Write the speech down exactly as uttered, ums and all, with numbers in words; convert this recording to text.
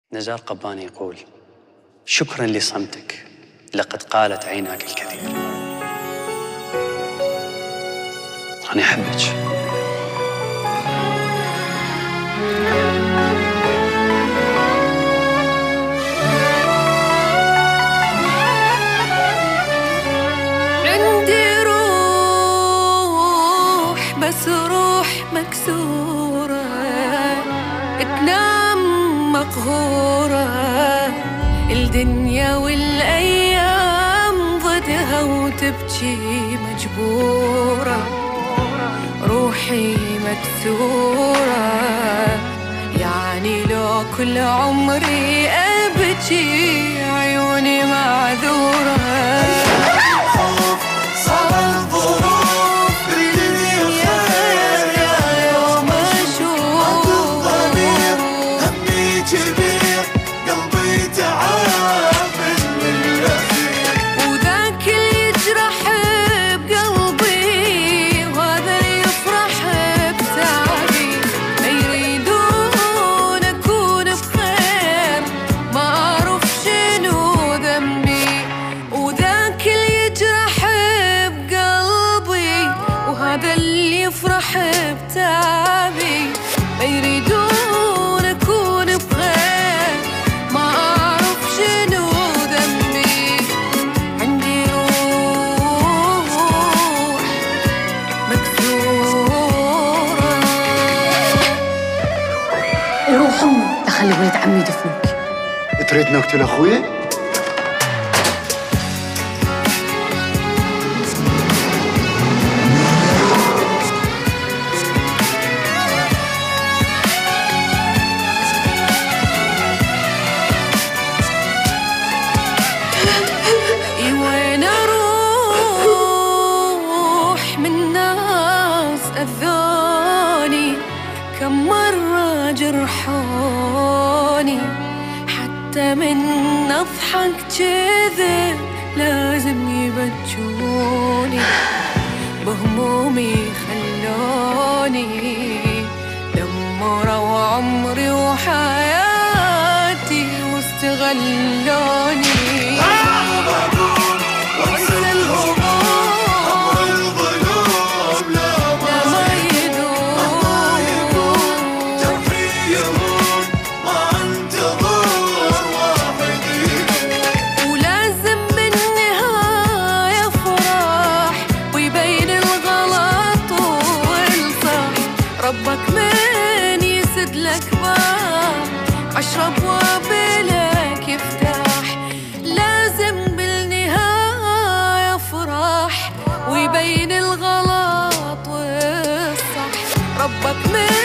نزار قباني يقول: شكراً لصمتك، لقد قالت عيناك الكثير. أنا أحبك. عندي روح بس روح مكسورة، تنام مقهورة، الدنيا والأيام ضدها وتبكي مجبورة، روحي مكسورة، يعني لو كل عمري أبكي عيوني معذورة. هذا اللي يفرح بتعبي، ما يريدون أكون بخير، ما أعرف شنو ذنبي. عندي روح مكسورة. روح أمك تخلي ولد عمي يدفنوك. تريد نقتل أخوي؟ وين أروح من ناس أذوني، كم مرة جرحوني، حتى من أضحك كذب لازم يبجوني، بهمومي خلوني دمروا عمري وحياتي واستغلوني. ربك من يسد لك باب عشرة أبواب لك يفتح، لازم بالنهاية فرح ويبين الغلط والصح. ربك من